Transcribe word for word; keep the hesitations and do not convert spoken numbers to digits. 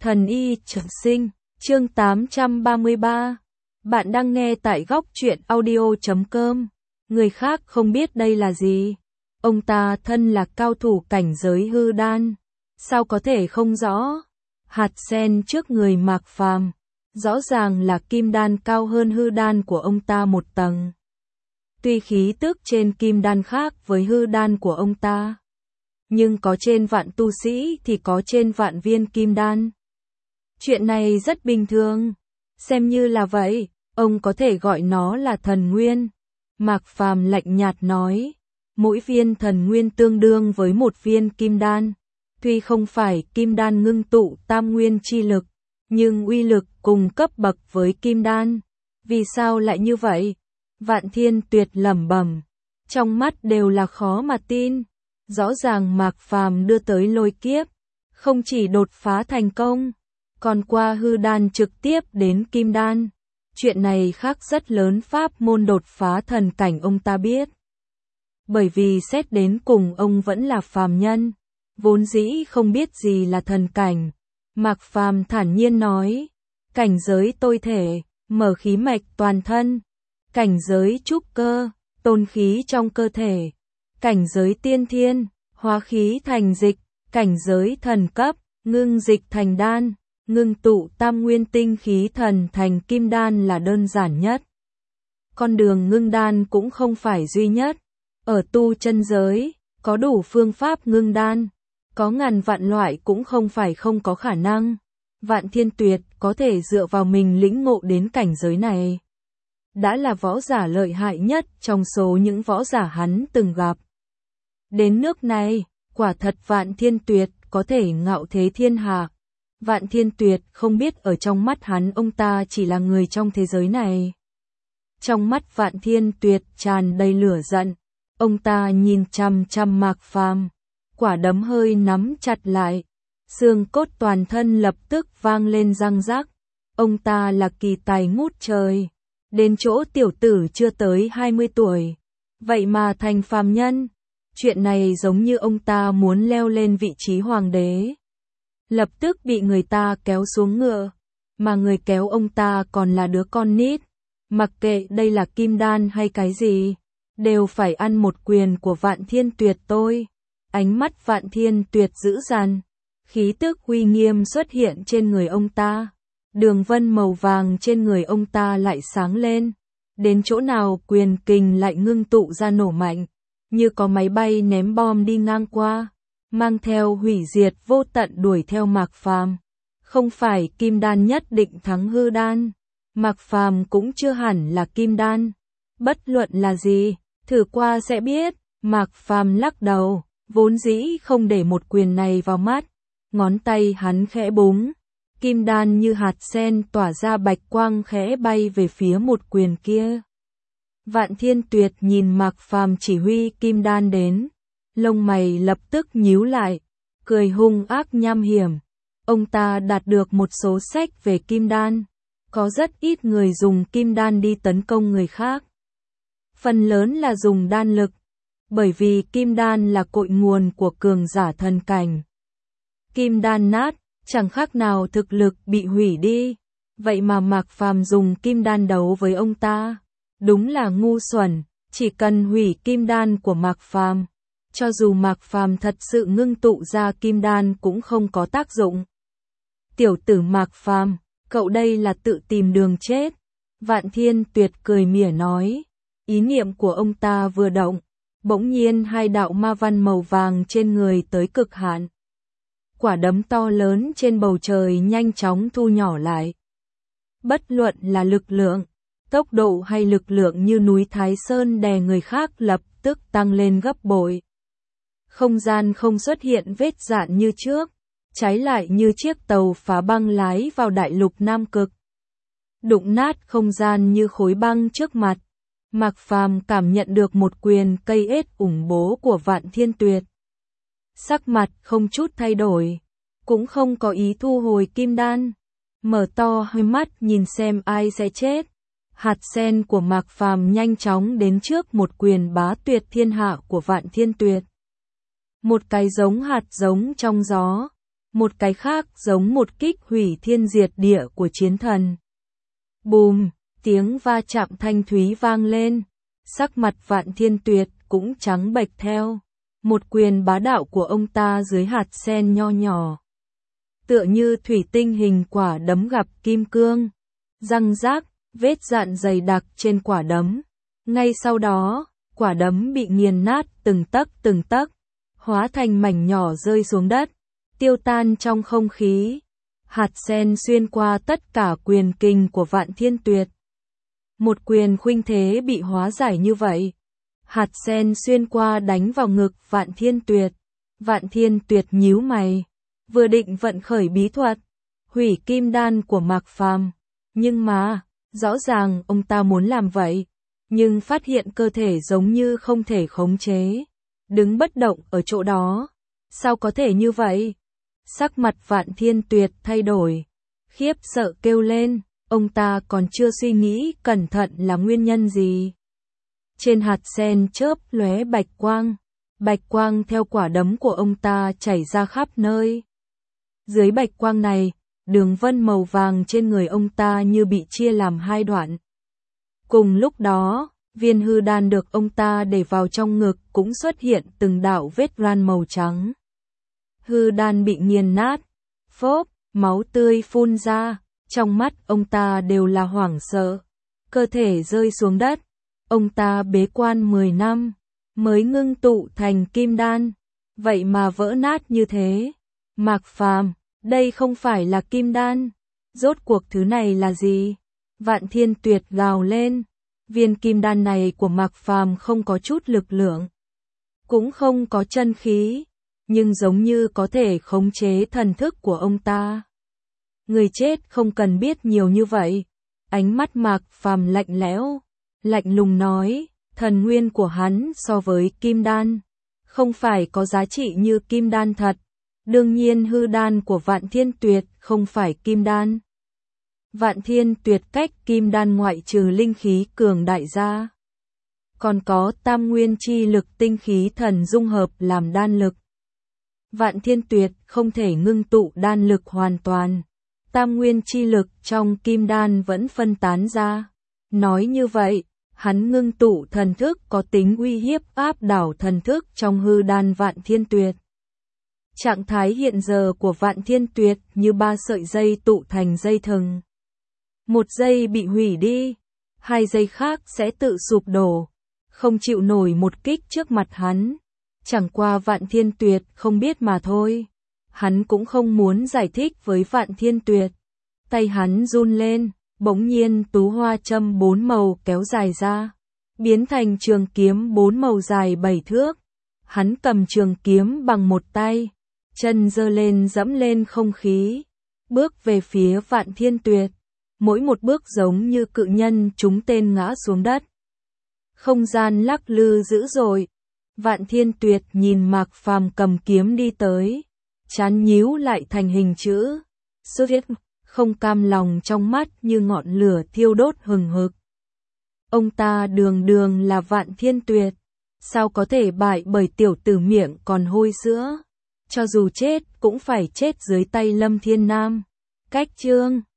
Thần y trường sinh, chương tám trăm ba mươi ba. Bạn đang nghe tại góc truyện audio chấm com. Người khác không biết đây là gì. Ông ta thân là cao thủ cảnh giới hư đan. Sao có thể không rõ? Hạt sen trước người Mạc Phàm, rõ ràng là kim đan cao hơn hư đan của ông ta một tầng. Tuy khí tức trên kim đan khác với hư đan của ông ta, nhưng có trên vạn tu sĩ thì có trên vạn viên kim đan. Chuyện này rất bình thường, xem như là vậy, ông có thể gọi nó là thần nguyên. Mạc Phàm lạnh nhạt nói, mỗi viên thần nguyên tương đương với một viên kim đan. Tuy không phải kim đan ngưng tụ tam nguyên chi lực, nhưng uy lực cùng cấp bậc với kim đan. Vì sao lại như vậy? Vạn Thiên Tuyệt lẩm bẩm, trong mắt đều là khó mà tin. Rõ ràng Mạc Phàm đưa tới lôi kiếp, không chỉ đột phá thành công, còn qua hư đan trực tiếp đến kim đan. Chuyện này khác rất lớn pháp môn đột phá thần cảnh ông ta biết. Bởi vì xét đến cùng ông vẫn là phàm nhân, vốn dĩ không biết gì là thần cảnh. Mạc Phàm thản nhiên nói, cảnh giới tôi thể, mở khí mạch toàn thân. Cảnh giới trúc cơ, tôn khí trong cơ thể. Cảnh giới tiên thiên, hóa khí thành dịch. Cảnh giới thần cấp, ngưng dịch thành đan. Ngưng tụ tam nguyên tinh khí thần thành kim đan là đơn giản nhất. Con đường ngưng đan cũng không phải duy nhất. Ở tu chân giới, có đủ phương pháp ngưng đan. Có ngàn vạn loại cũng không phải không có khả năng. Vạn Thiên Tuyệt có thể dựa vào mình lĩnh ngộ đến cảnh giới này. Đã là võ giả lợi hại nhất trong số những võ giả hắn từng gặp. Đến nước này, quả thật Vạn Thiên Tuyệt có thể ngạo thế thiên hạ. Vạn Thiên Tuyệt không biết ở trong mắt hắn ông ta chỉ là người trong thế giới này. Trong mắt Vạn Thiên Tuyệt tràn đầy lửa giận, ông ta nhìn chằm chằm Mạc Phàm, quả đấm hơi nắm chặt lại, xương cốt toàn thân lập tức vang lên răng rắc. Ông ta là kỳ tài ngút trời, đến chỗ tiểu tử chưa tới hai mươi tuổi, vậy mà thành phàm nhân. Chuyện này giống như ông ta muốn leo lên vị trí hoàng đế, lập tức bị người ta kéo xuống ngựa, mà người kéo ông ta còn là đứa con nít. Mặc kệ đây là kim đan hay cái gì, đều phải ăn một quyền của Vạn Thiên Tuyệt tôi. Ánh mắt Vạn Thiên Tuyệt dữ dằn, khí tức uy nghiêm xuất hiện trên người ông ta. Đường vân màu vàng trên người ông ta lại sáng lên, đến chỗ nào quyền kình lại ngưng tụ ra nổ mạnh, như có máy bay ném bom đi ngang qua, mang theo hủy diệt vô tận đuổi theo Mạc Phàm. Không phải kim đan nhất định thắng hư đan, Mạc Phàm cũng chưa hẳn là kim đan. Bất luận là gì, thử qua sẽ biết. Mạc Phàm lắc đầu, vốn dĩ không để một quyền này vào mắt, ngón tay hắn khẽ búng. Kim đan như hạt sen tỏa ra bạch quang khẽ bay về phía một quyền kia. Vạn Thiên Tuyệt nhìn Mạc Phàm chỉ huy kim đan đến, lông mày lập tức nhíu lại, cười hung ác nham hiểm. Ông ta đạt được một số sách về kim đan, có rất ít người dùng kim đan đi tấn công người khác. Phần lớn là dùng đan lực, bởi vì kim đan là cội nguồn của cường giả thần cảnh. Kim đan nát, chẳng khác nào thực lực bị hủy đi, vậy mà Mạc Phàm dùng kim đan đấu với ông ta. Đúng là ngu xuẩn, chỉ cần hủy kim đan của Mạc Phàm, cho dù Mạc Phàm thật sự ngưng tụ ra kim đan cũng không có tác dụng. Tiểu tử Mạc Phàm, cậu đây là tự tìm đường chết. Vạn Thiên Tuyệt cười mỉa nói, ý niệm của ông ta vừa động, bỗng nhiên hai đạo ma văn màu vàng trên người tới cực hạn. Quả đấm to lớn trên bầu trời nhanh chóng thu nhỏ lại. Bất luận là lực lượng, tốc độ hay lực lượng như núi Thái Sơn đè người khác lập tức tăng lên gấp bội. Không gian không xuất hiện vết rạn như trước, trái lại như chiếc tàu phá băng lái vào đại lục Nam Cực. Đụng nát không gian như khối băng trước mặt. Mạc Phàm cảm nhận được một quyền cây ết ủng bố của Vạn Thiên Tuyệt. Sắc mặt không chút thay đổi, cũng không có ý thu hồi kim đan, mở to hai mắt nhìn xem ai sẽ chết. Hạt sen của Mạc Phàm nhanh chóng đến trước một quyền bá tuyệt thiên hạ của Vạn Thiên Tuyệt. Một cái giống hạt giống trong gió, một cái khác giống một kích hủy thiên diệt địa của chiến thần. Bùm, tiếng va chạm thanh thúy vang lên, sắc mặt Vạn Thiên Tuyệt cũng trắng bệch theo. Một quyền bá đạo của ông ta dưới hạt sen nho nhỏ, tựa như thủy tinh hình quả đấm gặp kim cương, răng rác, vết dạn dày đặc trên quả đấm. Ngay sau đó, quả đấm bị nghiền nát từng tấc từng tấc, hóa thành mảnh nhỏ rơi xuống đất, tiêu tan trong không khí. Hạt sen xuyên qua tất cả quyền kình của Vạn Thiên Tuyệt. Một quyền khuynh thế bị hóa giải như vậy. Hạt sen xuyên qua đánh vào ngực Vạn Thiên Tuyệt. Vạn Thiên Tuyệt nhíu mày, vừa định vận khởi bí thuật hủy kim đan của Mạc Phàm, nhưng mà, rõ ràng ông ta muốn làm vậy, nhưng phát hiện cơ thể giống như không thể khống chế, đứng bất động ở chỗ đó. Sao có thể như vậy? Sắc mặt Vạn Thiên Tuyệt thay đổi, khiếp sợ kêu lên, ông ta còn chưa suy nghĩ cẩn thận là nguyên nhân gì. Trên hạt sen chớp lóe bạch quang, bạch quang theo quả đấm của ông ta chảy ra khắp nơi. Dưới bạch quang này, đường vân màu vàng trên người ông ta như bị chia làm hai đoạn. Cùng lúc đó, viên hư đan được ông ta để vào trong ngực cũng xuất hiện từng đạo vết ran màu trắng. Hư đan bị nghiền nát, phốp, máu tươi phun ra, trong mắt ông ta đều là hoảng sợ, cơ thể rơi xuống đất. Ông ta bế quan mười năm, mới ngưng tụ thành kim đan, vậy mà vỡ nát như thế. Mạc Phàm, đây không phải là kim đan, rốt cuộc thứ này là gì? Vạn Thiên Tuyệt gào lên, viên kim đan này của Mạc Phàm không có chút lực lượng, cũng không có chân khí, nhưng giống như có thể khống chế thần thức của ông ta. Người chết không cần biết nhiều như vậy. Ánh mắt Mạc Phàm lạnh lẽo, lạnh lùng nói, thần nguyên của hắn so với kim đan, không phải có giá trị như kim đan thật. Đương nhiên hư đan của Vạn Thiên Tuyệt không phải kim đan. Vạn Thiên Tuyệt cách kim đan ngoại trừ linh khí cường đại ra, còn có tam nguyên chi lực tinh khí thần dung hợp làm đan lực. Vạn Thiên Tuyệt không thể ngưng tụ đan lực hoàn toàn, tam nguyên chi lực trong kim đan vẫn phân tán ra. Nói như vậy, hắn ngưng tụ thần thức có tính uy hiếp áp đảo thần thức trong hư đan Vạn Thiên Tuyệt. Trạng thái hiện giờ của Vạn Thiên Tuyệt như ba sợi dây tụ thành dây thừng. Một dây bị hủy đi, hai dây khác sẽ tự sụp đổ, không chịu nổi một kích trước mặt hắn. Chẳng qua Vạn Thiên Tuyệt không biết mà thôi. Hắn cũng không muốn giải thích với Vạn Thiên Tuyệt. Tay hắn run lên, bỗng nhiên tú hoa châm bốn màu kéo dài ra, biến thành trường kiếm bốn màu dài bảy thước. Hắn cầm trường kiếm bằng một tay, chân giơ lên dẫm lên không khí, bước về phía Vạn Thiên Tuyệt. Mỗi một bước giống như cự nhân trúng tên ngã xuống đất. Không gian lắc lư dữ dội. Vạn Thiên Tuyệt nhìn Mạc Phàm cầm kiếm đi tới, trán nhíu lại thành hình chữ Soviet, không cam lòng trong mắt như ngọn lửa thiêu đốt hừng hực. Ông ta đường đường là Vạn Thiên Tuyệt, sao có thể bại bởi tiểu tử miệng còn hôi sữa, cho dù chết cũng phải chết dưới tay Lâm Thiên Nam. Cách chương